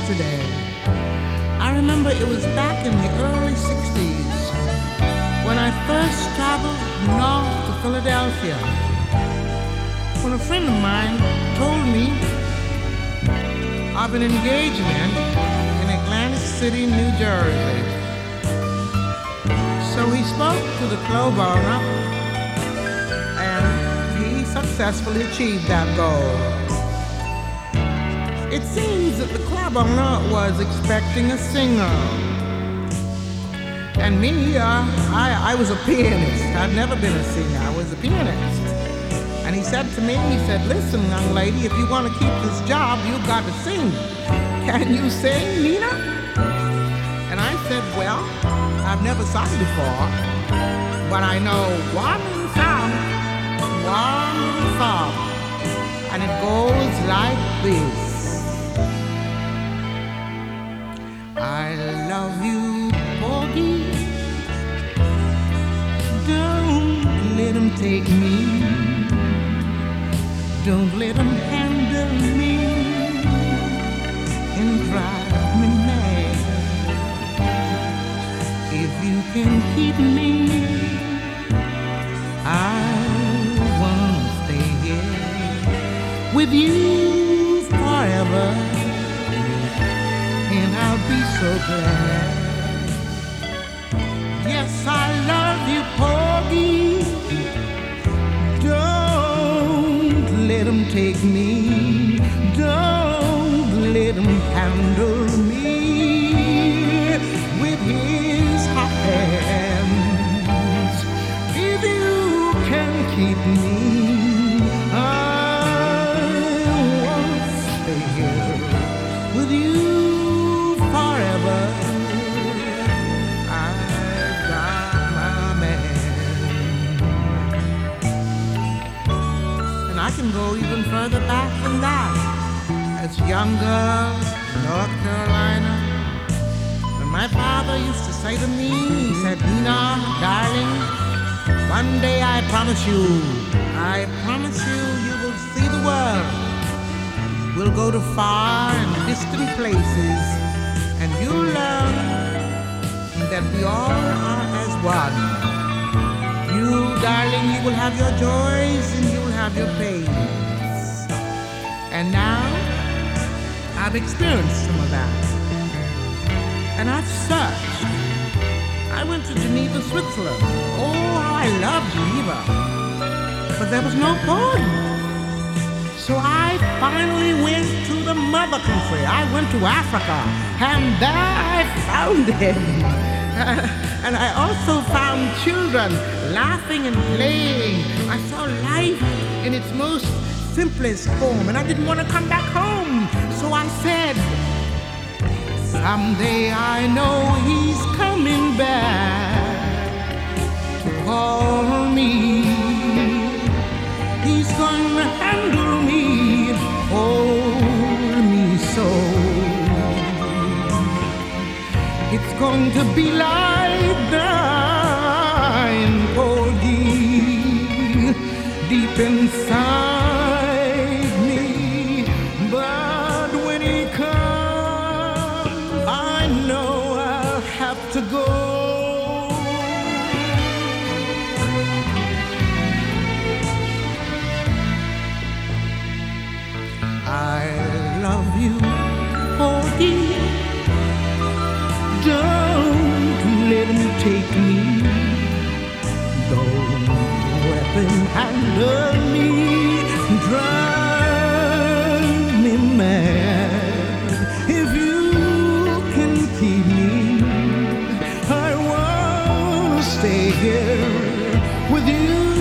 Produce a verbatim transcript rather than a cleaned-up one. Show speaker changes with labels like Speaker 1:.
Speaker 1: yesterday. I remember it was back in the early sixties when I first traveled north to Philadelphia, when a friend of mine told me of an engagement in Atlantic City, New Jersey. So he spoke to the club owner and he successfully achieved that goal. It seems that the club owner was expecting a singer. And me, uh, I, I was a pianist. I'd never been a singer. I was a pianist. And he said to me, he said, listen, young lady, if you want to keep this job, you've got to sing. Can you sing, Nina? And I said, well, I've never sung before, but I know one song, one song, and it goes like this. I love you, Porgy. Don't let him take me. Don't let him handle me and drive me mad. If you can keep me, I wanna stay here with you forever, and I'll be so glad. Yes, I love you, Porgy. Don't let him take me. Don't let him handle me with his hot hands. If you can keep me, I won't stay here with you forever. I've got my man. And I can go even further back than that. As younger, North Carolina, when my father used to say to me, he said, Nina, darling, one day I promise you, I promise you, you will see the world. We'll go to far and distant places, and you'll learn that we all are as one. You, darling, you will have your joys and you will have your pains. And now, I've experienced some of that. And I've searched. I went to Geneva, Switzerland. Oh, how I love Geneva. But there was no Porgy. So I finally went to the mother country. I went to Africa. And there I found him. And I also found children laughing and playing. I saw life in its most simplest form. And I didn't want to come back home. So I said, someday I know he's coming back to call me. He's going to handle me, hold me so. It's going to be like dying, Porgy, deep inside. To go. I love you, Porgy. Don't let him take me. Don't let him handle me. Drive me mad. If you can keep me, stay here with you